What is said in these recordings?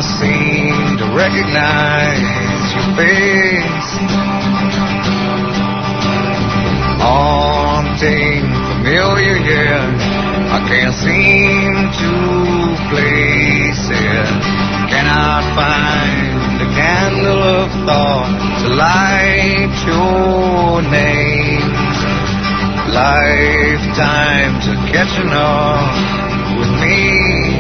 seem to recognize your face. Haunting, familiar, yeah, I can't seem to place it. Cannot find a candle of thought to light your name. Lifetimes are catching up with me.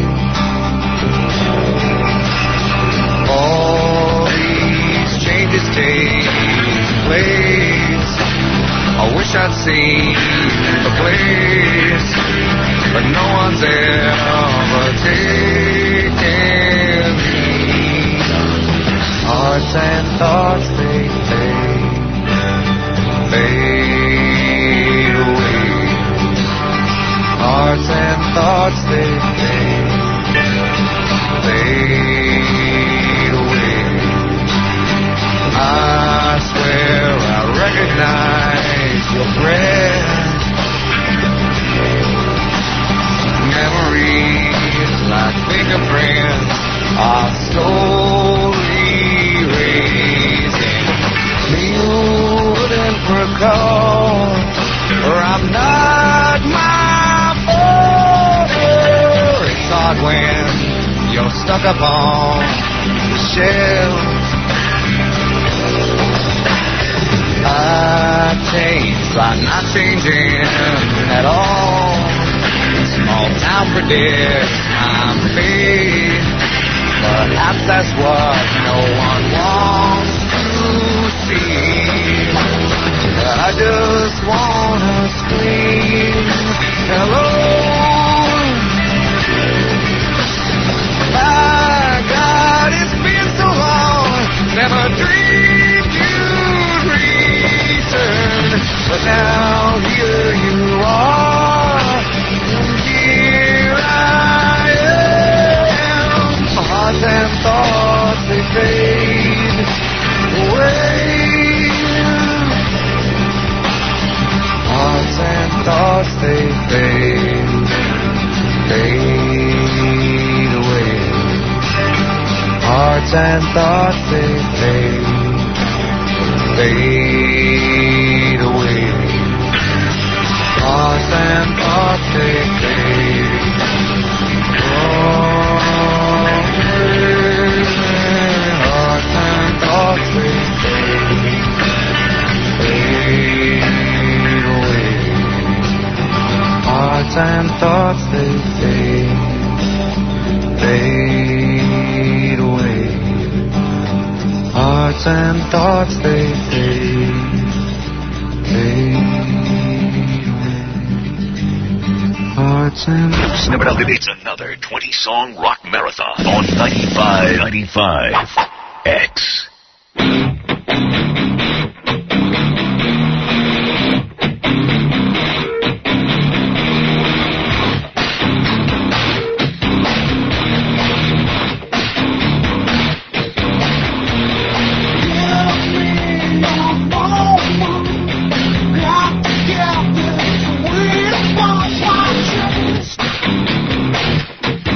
All these changes take place. I wish I'd seen the place, but no one's ever taken me. Hearts and thoughts, they fade away. Hearts and thoughts, they fade away. I swear I recognize your breath. Memories like fingerprints are slowly erasing. You wouldn't recall, or I'm not my father. It's hard when you're stuck upon the shelf. I change by not changing at all. Small town predicts I'm fate. Perhaps that's what no one wants to see. But I just wanna scream hello. My God, it's been so long. Never dreamed you'd return, but now here you are. Here I am. Hearts and thoughts, they fade away. Hearts and thoughts, they fade away. Hearts and thoughts, they fade away. Hearts and thoughts, they fade away. Hearts and thoughts, they fade away. Hearts and thoughts, they fade away. Hearts and thoughts, they fade away. Hearts and It's another 20-song rock marathon on 95 X.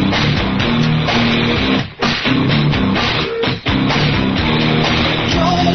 Joe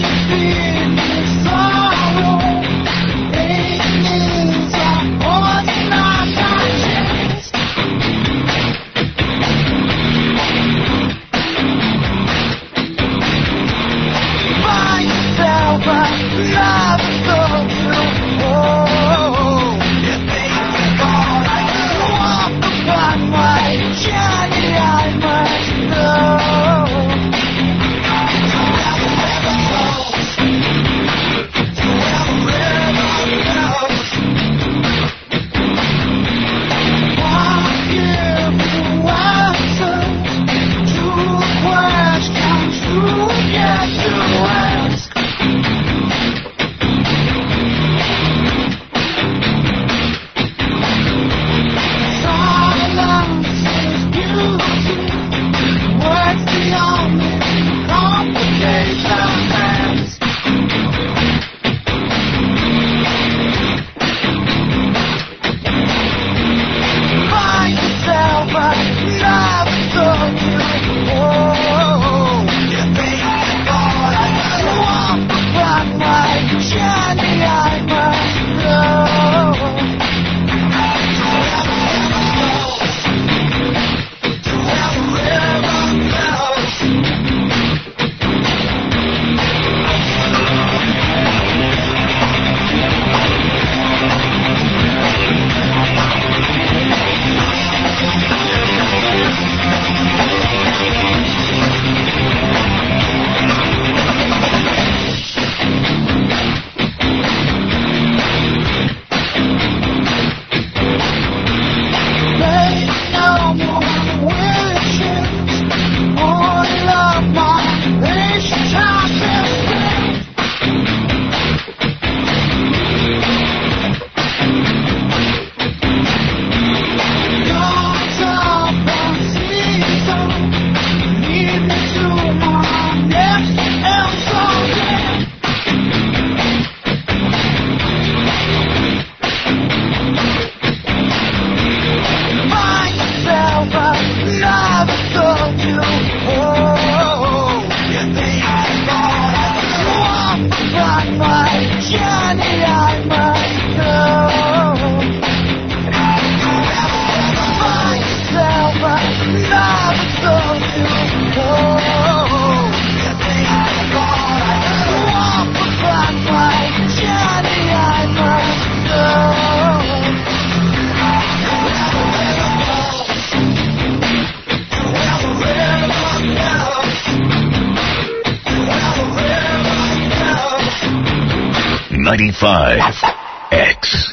95X.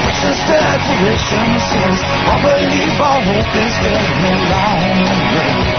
Desperation says, I believe all hope is dead no longer.